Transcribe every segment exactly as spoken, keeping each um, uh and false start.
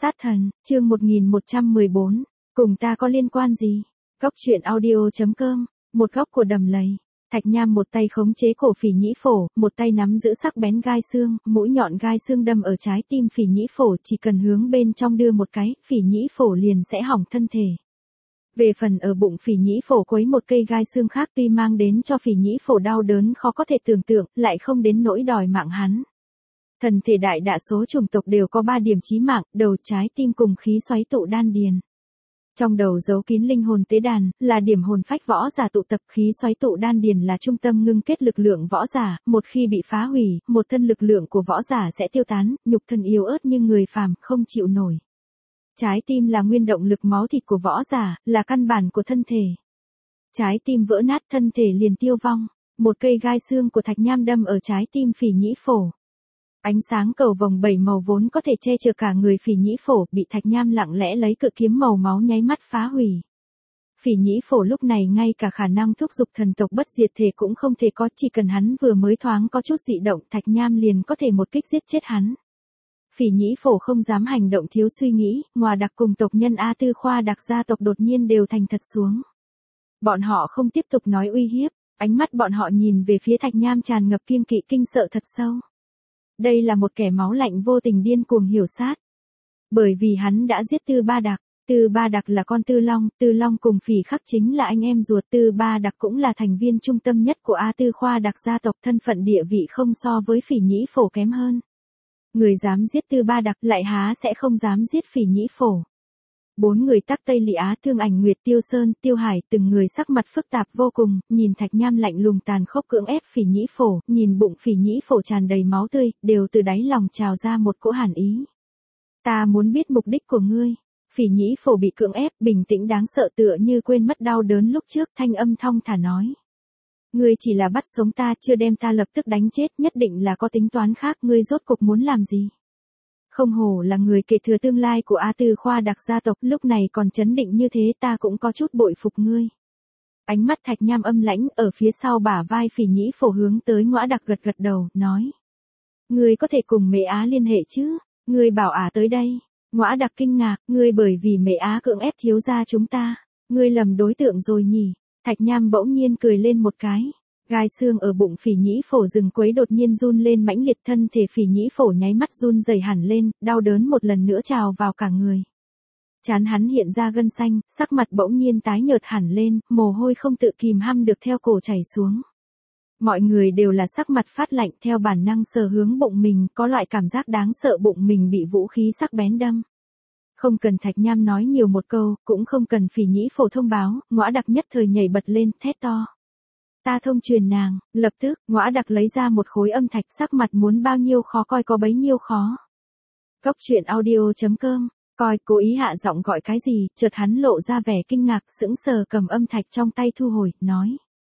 Sát thần, chương một nghìn một trăm mười bốn, cùng ta có liên quan gì? Góc truyện audio chấm com, một góc của đầm lầy. Thạch Nham một tay khống chế cổ Phỉ Nhĩ Phổ, một tay nắm giữ sắc bén gai xương, mũi nhọn gai xương đâm ở trái tim Phỉ Nhĩ Phổ, chỉ cần hướng bên trong đưa một cái, Phỉ Nhĩ Phổ liền sẽ hỏng thân thể. Về phần ở bụng Phỉ Nhĩ Phổ quấy một cây gai xương khác tuy mang đến cho Phỉ Nhĩ Phổ đau đớn khó có thể tưởng tượng, lại không đến nỗi đòi mạng hắn. Thần thể đại đa số chủng tộc đều có ba điểm chí mạng, đầu, trái tim cùng khí xoáy tụ đan điền. Trong đầu giấu kín linh hồn tế đàn, là điểm hồn phách võ giả tụ tập, khí xoáy tụ đan điền là trung tâm ngưng kết lực lượng võ giả, một khi bị phá hủy, một thân lực lượng của võ giả sẽ tiêu tán, nhục thân yếu ớt như người phàm, không chịu nổi. Trái tim là nguyên động lực máu thịt của võ giả, là căn bản của thân thể. Trái tim vỡ nát, thân thể liền tiêu vong. Một cây gai xương của Thạch Nham đâm ở trái tim Phỉ Nhĩ Phổ. Ánh sáng cầu vồng bảy màu vốn có thể che chở cả người Phỉ Nhĩ Phổ, bị Thạch Nham lặng lẽ lấy cự kiếm màu máu nháy mắt phá hủy. Phỉ Nhĩ Phổ lúc này ngay cả khả năng thúc giục thần tộc bất diệt thể cũng không thể có, chỉ cần hắn vừa mới thoáng có chút dị động, Thạch Nham liền có thể một kích giết chết hắn. Phỉ Nhĩ Phổ không dám hành động thiếu suy nghĩ, Ngoà Đặc cùng tộc nhân A Tư Khoa Đặc gia tộc đột nhiên đều thành thật xuống. Bọn họ không tiếp tục nói uy hiếp, ánh mắt bọn họ nhìn về phía Thạch Nham tràn ngập kiêng kỵ kinh sợ thật sâu. Đây là một kẻ máu lạnh vô tình điên cuồng hiểu sát. Bởi vì hắn đã giết Tư Ba Đặc, Tư Ba Đặc là con Tư Long, Tư Long cùng Phỉ Khắc chính là anh em ruột, Tư Ba Đặc cũng là thành viên trung tâm nhất của A Tư Khoa Đặc gia tộc, thân phận địa vị không so với Phỉ Nhĩ Phổ kém hơn. Người dám giết Tư Ba Đặc lại há sẽ không dám giết Phỉ Nhĩ Phổ. Bốn người Tắc Tây Lị Á, Thương Ảnh Nguyệt, Tiêu Sơn, Tiêu Hải, từng người sắc mặt phức tạp vô cùng, nhìn Thạch Nham lạnh lùng tàn khốc cưỡng ép Phỉ Nhĩ Phổ, nhìn bụng Phỉ Nhĩ Phổ tràn đầy máu tươi, đều từ đáy lòng trào ra một cỗ hàn ý. Ta muốn biết mục đích của ngươi. Phỉ Nhĩ Phổ bị cưỡng ép, bình tĩnh đáng sợ tựa như quên mất đau đớn lúc trước, thanh âm thong thả nói. Ngươi chỉ là bắt sống ta, chưa đem ta lập tức đánh chết, nhất định là có tính toán khác, ngươi rốt cuộc muốn làm gì? Không hổ là người kế thừa tương lai của A Tư Khoa Đặc gia tộc, lúc này còn chấn định như thế, ta cũng có chút bội phục ngươi. Ánh mắt Thạch Nham âm lãnh, ở phía sau bả vai Phỉ Nhĩ Phổ hướng tới Ngoã Đặc gật gật đầu, nói. Ngươi có thể cùng Mễ Á liên hệ chứ? Ngươi bảo Á tới đây. Ngoã Đặc kinh ngạc, ngươi bởi vì Mễ Á cưỡng ép thiếu gia chúng ta. Ngươi lầm đối tượng rồi nhỉ? Thạch Nham bỗng nhiên cười lên một cái. Gai xương ở bụng Phỉ Nhĩ Phổ rừng quấy đột nhiên run lên mãnh liệt, thân thể Phỉ Nhĩ Phổ nháy mắt run rẩy hẳn lên, đau đớn một lần nữa trào vào cả người. Trán hắn hiện ra gân xanh, sắc mặt bỗng nhiên tái nhợt hẳn lên, mồ hôi không tự kìm hăm được theo cổ chảy xuống. Mọi người đều là sắc mặt phát lạnh, theo bản năng sờ hướng bụng mình, có loại cảm giác đáng sợ bụng mình bị vũ khí sắc bén đâm. Không cần Thạch Nham nói nhiều một câu, cũng không cần Phỉ Nhĩ Phổ thông báo, Ngoã Đặc nhất thời nhảy bật lên, thét to. Ta thông truyền nàng, lập tức, Ngoã Đặc lấy ra một khối âm thạch, sắc mặt muốn bao nhiêu khó coi có bấy nhiêu khó. Góc truyện audio chấm com, coi, cố ý hạ giọng gọi cái gì, chợt hắn lộ ra vẻ kinh ngạc, sững sờ cầm âm thạch trong tay thu hồi, nói.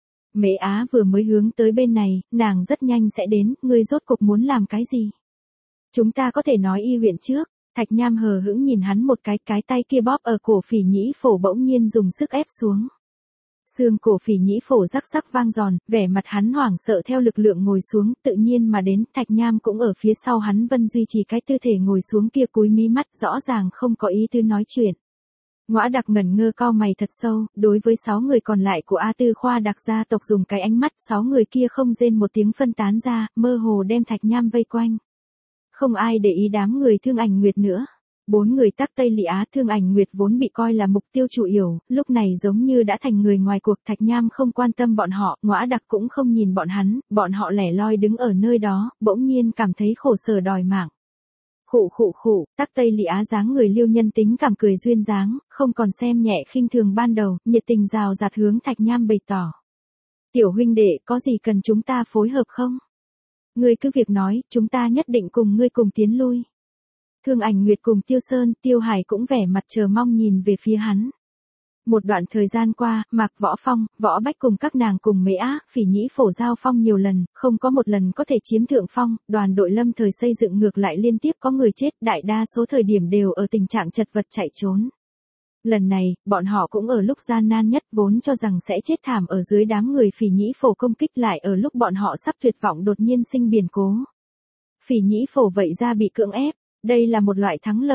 Mễ Á vừa mới hướng tới bên này, nàng rất nhanh sẽ đến, ngươi rốt cục muốn làm cái gì? Chúng ta có thể nói y huyện trước. Thạch Nham hờ hững nhìn hắn một cái, cái tay kia bóp ở cổ Phỉ Nhĩ Phổ bỗng nhiên dùng sức ép xuống. Xương cổ Phỉ Nhĩ Phổ rắc rắc vang giòn, vẻ mặt hắn hoảng sợ theo lực lượng ngồi xuống, tự nhiên mà đến, Thạch Nham cũng ở phía sau hắn vân duy trì cái tư thể ngồi xuống kia, cúi mí mắt, rõ ràng không có ý tư nói chuyện. Ngoã Đặc ngẩn ngơ cau mày thật sâu, đối với sáu người còn lại của A Tư Khoa Đặc gia tộc dùng cái ánh mắt, sáu người kia không rên một tiếng phân tán ra, mơ hồ đem Thạch Nham vây quanh. Không ai để ý đám người Thương Ảnh Nguyệt nữa. Bốn người Tắc Tây Lị Á, Thương Ảnh Nguyệt vốn bị coi là mục tiêu chủ yếu, lúc này giống như đã thành người ngoài cuộc. Thạch Nham không quan tâm bọn họ, Ngoã Đặc cũng không nhìn bọn hắn, bọn họ lẻ loi đứng ở nơi đó, bỗng nhiên cảm thấy khổ sở đòi mạng. Khụ khụ khụ, Tắc Tây Lị Á dáng người liêu nhân tính cảm cười duyên dáng, không còn xem nhẹ khinh thường ban đầu, nhiệt tình rào rạt hướng Thạch Nham bày tỏ. Tiểu huynh đệ, có gì cần chúng ta phối hợp không? Ngươi cứ việc nói, chúng ta nhất định cùng ngươi cùng tiến lui. Thương Ảnh Nguyệt cùng Tiêu Sơn, Tiêu Hải cũng vẻ mặt chờ mong nhìn về phía hắn. Một đoạn thời gian qua, Mạc Võ Phong, Võ Bách cùng các nàng cùng Mễ Á, Phỉ Nhĩ Phổ giao phong nhiều lần, không có một lần có thể chiếm thượng phong, đoàn đội lâm thời xây dựng ngược lại liên tiếp có người chết, đại đa số thời điểm đều ở tình trạng chật vật chạy trốn. Lần này, bọn họ cũng ở lúc gian nan nhất, vốn cho rằng sẽ chết thảm ở dưới đám người Phỉ Nhĩ Phổ công kích, lại ở lúc bọn họ sắp tuyệt vọng đột nhiên sinh biến cố. Phỉ Nhĩ Phổ vậy ra bị cưỡng ép, đây là một loại thắng lợi.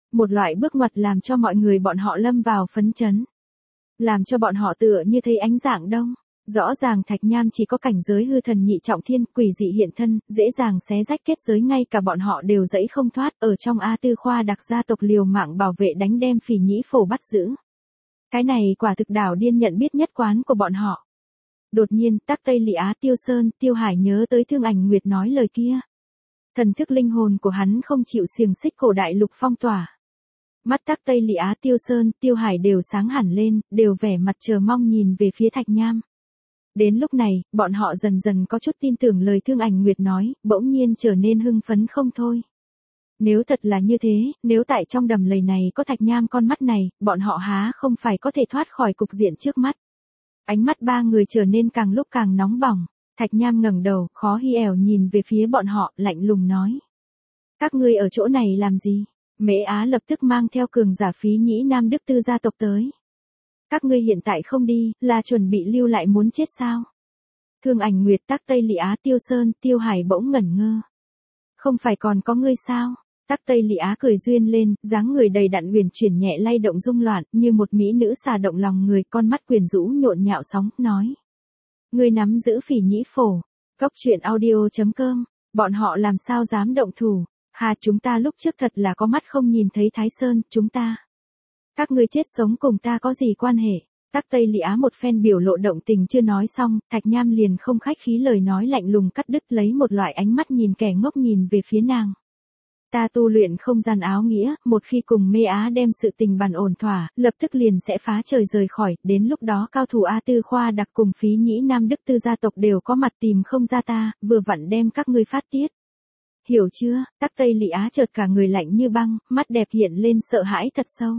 Một loại bước ngoặt làm cho mọi người bọn họ lâm vào phấn chấn. Làm cho bọn họ tựa như thấy ánh dạng đông. Rõ ràng Thạch Nham chỉ có cảnh giới hư thần nhị trọng thiên, quỷ dị hiện thân, dễ dàng xé rách kết giới, ngay cả bọn họ đều dẫy không thoát, ở trong A Tư Khoa đặc gia tộc liều mạng bảo vệ đánh đem Phỉ Nhĩ Phổ bắt giữ. Cái này quả thực đảo điên nhận biết nhất quán của bọn họ. Đột nhiên, Tắc Tây Lị Á Tiêu Sơn, Tiêu Hải nhớ tới Thương Ảnh Nguyệt nói lời kia. Thần thức linh hồn của hắn không chịu xiềng xích cổ đại lục phong tỏa. Mắt Tắc Tây Lị Á Tiêu Sơn, Tiêu Hải đều sáng hẳn lên, đều vẻ mặt chờ mong nhìn về phía Thạch Nham. Đến lúc này, bọn họ dần dần có chút tin tưởng lời Thương Ảnh Nguyệt nói, bỗng nhiên trở nên hưng phấn không thôi. Nếu thật là như thế, nếu tại trong đầm lầy này có Thạch Nham con mắt này, bọn họ há không phải có thể thoát khỏi cục diện trước mắt. Ánh mắt ba người trở nên càng lúc càng nóng bỏng. Thạch Nham ngẩng đầu, khó hi ẻo nhìn về phía bọn họ, lạnh lùng nói. Các ngươi ở chỗ này làm gì? Mễ Á lập tức mang theo cường giả Phí Nhĩ Nam Đức Tư gia tộc tới. Các ngươi hiện tại không đi, là chuẩn bị lưu lại muốn chết sao? Thương Ảnh Nguyệt, Tắc Tây Lị Á Tiêu Sơn, Tiêu Hải bỗng ngẩn ngơ. Không phải còn có ngươi sao? Tắc Tây Lị Á cười duyên lên, dáng người đầy đặn huyền chuyển nhẹ lay động rung loạn, như một mỹ nữ xà động lòng người, con mắt quyến rũ nhộn nhạo sóng, nói. Ngươi nắm giữ Phỉ Nhĩ Phổ. Góc truyện audio chấm com. Bọn họ làm sao dám động thủ? Hà, chúng ta lúc trước thật là có mắt không nhìn thấy Thái Sơn, chúng ta. Các ngươi chết sống cùng ta có gì quan hệ? Tắc Tây Lị Á một phen biểu lộ động tình chưa nói xong, Thạch Nham liền không khách khí lời nói lạnh lùng cắt đứt, lấy một loại ánh mắt nhìn kẻ ngốc nhìn về phía nàng. Ta tu luyện không gian áo nghĩa, một khi cùng Mê Á đem sự tình bàn ổn thỏa, lập tức liền sẽ phá trời rời khỏi, đến lúc đó cao thủ A Tư Khoa đặc cùng Phí Nhĩ Nam Đức Tư gia tộc đều có mặt tìm không ra ta, vừa vặn đem các ngươi phát tiết. Hiểu chưa? Tắc Tây Lị Á chợt cả người lạnh như băng, mắt đẹp hiện lên sợ hãi thật sâu.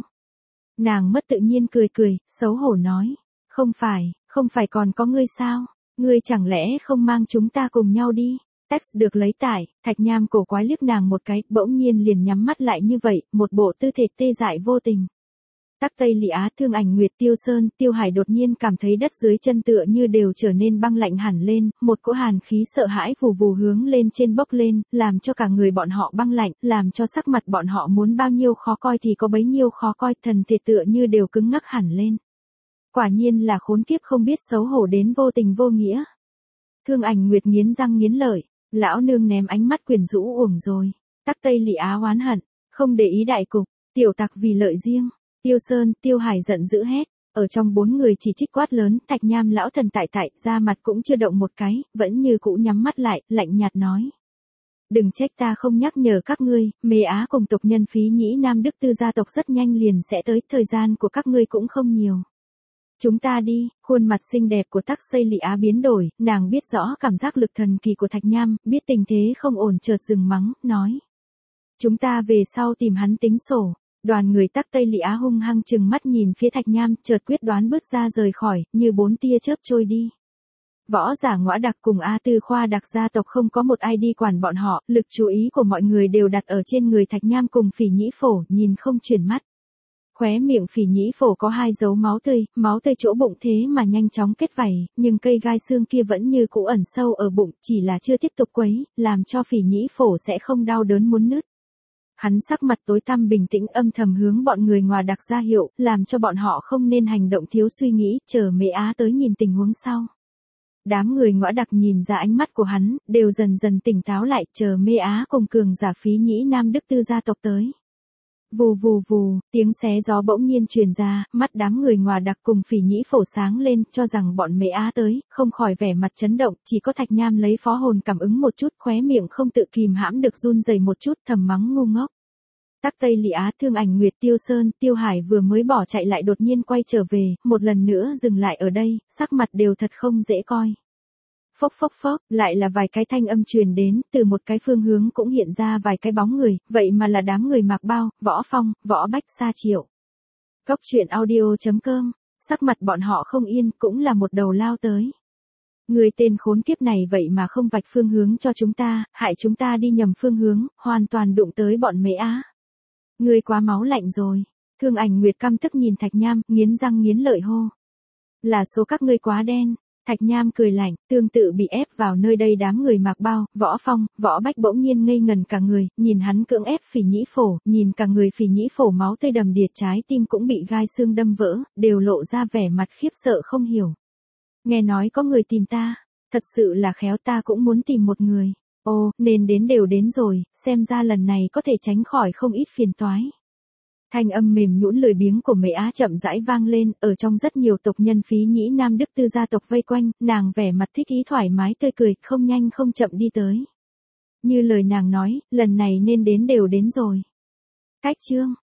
Nàng mất tự nhiên cười cười, xấu hổ nói. Không phải, không phải còn có ngươi sao? Ngươi chẳng lẽ không mang chúng ta cùng nhau đi? Text được lấy tải, Thạch Nham cổ quái liếc nàng một cái, bỗng nhiên liền nhắm mắt lại như vậy, một bộ tư thế tê dại vô tình. Tắc Tây Lị Á, Thương Ảnh Nguyệt, Tiêu Sơn, Tiêu Hải đột nhiên cảm thấy đất dưới chân tựa như đều trở nên băng lạnh hẳn lên, một cỗ hàn khí sợ hãi vù vù hướng lên trên bốc lên, làm cho cả người bọn họ băng lạnh, làm cho sắc mặt bọn họ muốn bao nhiêu khó coi thì có bấy nhiêu khó coi, thần thể tựa như đều cứng ngắc hẳn lên. Quả nhiên là khốn kiếp không biết xấu hổ đến vô tình vô nghĩa. Thương Ảnh Nguyệt nghiến răng nghiến lợi. Lão nương ném ánh mắt quyến rũ uổng rồi. Tắc Tây Lị Á oán hận, không để ý đại cục, tiểu tặc vì lợi riêng. Tiêu Sơn, Tiêu Hải giận dữ hét, ở trong bốn người chỉ trích quát lớn, Thạch Nham lão thần tại tại, ra mặt cũng chưa động một cái, vẫn như cũ nhắm mắt lại, lạnh nhạt nói. Đừng trách ta không nhắc nhở các ngươi, Mê Á cùng tộc nhân Phí Nhĩ Nam Đức Tư gia tộc rất nhanh liền sẽ tới, thời gian của các ngươi cũng không nhiều. Chúng ta đi, khuôn mặt xinh đẹp của Tắc Tây Lị Á biến đổi, nàng biết rõ cảm giác lực thần kỳ của Thạch Nham, biết tình thế không ổn chợt dừng mắng, nói. Chúng ta về sau tìm hắn tính sổ. Đoàn người Tắc Tây Lị Á hung hăng chừng mắt nhìn phía Thạch Nham, chợt quyết đoán bước ra rời khỏi, như bốn tia chớp trôi đi. Võ giả Ngõa Đặc cùng A Tư Khoa đặc gia tộc không có một ai đi quản bọn họ, lực chú ý của mọi người đều đặt ở trên người Thạch Nham cùng Phỉ Nhĩ Phổ, nhìn không chuyển mắt. Khóe miệng Phỉ Nhĩ Phổ có hai dấu máu tươi, máu tươi chỗ bụng thế mà nhanh chóng kết vảy, nhưng cây gai xương kia vẫn như cũ ẩn sâu ở bụng, chỉ là chưa tiếp tục quấy, làm cho Phỉ Nhĩ Phổ sẽ không đau đớn muốn nứt. Hắn sắc mặt tối tăm bình tĩnh âm thầm hướng bọn người Ngõa Đặc ra hiệu, làm cho bọn họ không nên hành động thiếu suy nghĩ, chờ Mễ Á tới nhìn tình huống sau. Đám người Ngõa Đặc nhìn ra ánh mắt của hắn, đều dần dần tỉnh táo lại, chờ Mê Á cùng cường giả Phí Nhĩ Nam Đức Tư gia tộc tới. Vù vù vù, tiếng xé gió bỗng nhiên truyền ra, mắt đám người Ngõa Đặc cùng Phỉ Nhĩ Phổ sáng lên, cho rằng bọn Mễ Á tới, không khỏi vẻ mặt chấn động, chỉ có Thạch Nham lấy phó hồn cảm ứng một chút, khóe miệng không tự kìm hãm được run rẩy một chút, thầm mắng ngu ngốc. Tắc Tây Lị Á, Thương Ảnh Nguyệt, Tiêu Sơn, Tiêu Hải vừa mới bỏ chạy lại đột nhiên quay trở về, một lần nữa dừng lại ở đây, sắc mặt đều thật không dễ coi. Phốc phốc phốc, lại là vài cái thanh âm truyền đến, từ một cái phương hướng cũng hiện ra vài cái bóng người, vậy mà là đám người Mạc Bao, Võ Phong, Võ Bách, Sa Triệu. Góc truyện audio chấm com, sắc mặt bọn họ không yên, cũng là một đầu lao tới. Người tên khốn kiếp này vậy mà không vạch phương hướng cho chúng ta, hại chúng ta đi nhầm phương hướng, hoàn toàn đụng tới bọn Mễ Á. Người quá máu lạnh rồi. Thương Ảnh Nguyệt căm tức nhìn Thạch Nham, nghiến răng nghiến lợi hô. Là số các ngươi quá đen. Thạch Nham cười lạnh, tương tự bị ép vào nơi đây đám người Mạc Bao, Võ Phong, Võ Bách bỗng nhiên ngây ngần cả người, nhìn hắn cưỡng ép Phỉ Nhĩ Phổ, nhìn cả người Phỉ Nhĩ Phổ máu tươi đầm đìa, trái tim cũng bị gai xương đâm vỡ, đều lộ ra vẻ mặt khiếp sợ không hiểu. Nghe nói có người tìm ta, thật sự là khéo, ta cũng muốn tìm một người. Ồ, nên đến đều đến rồi, xem ra lần này có thể tránh khỏi không ít phiền toái. Thanh âm mềm nhũn lười biếng của Mễ Á chậm rãi vang lên, ở trong rất nhiều tộc nhân Phí Nhĩ Nam Đức Tư gia tộc vây quanh, nàng vẻ mặt thích ý thoải mái tươi cười, không nhanh không chậm đi tới. Như lời nàng nói, lần này nên đến đều đến rồi. Cách chương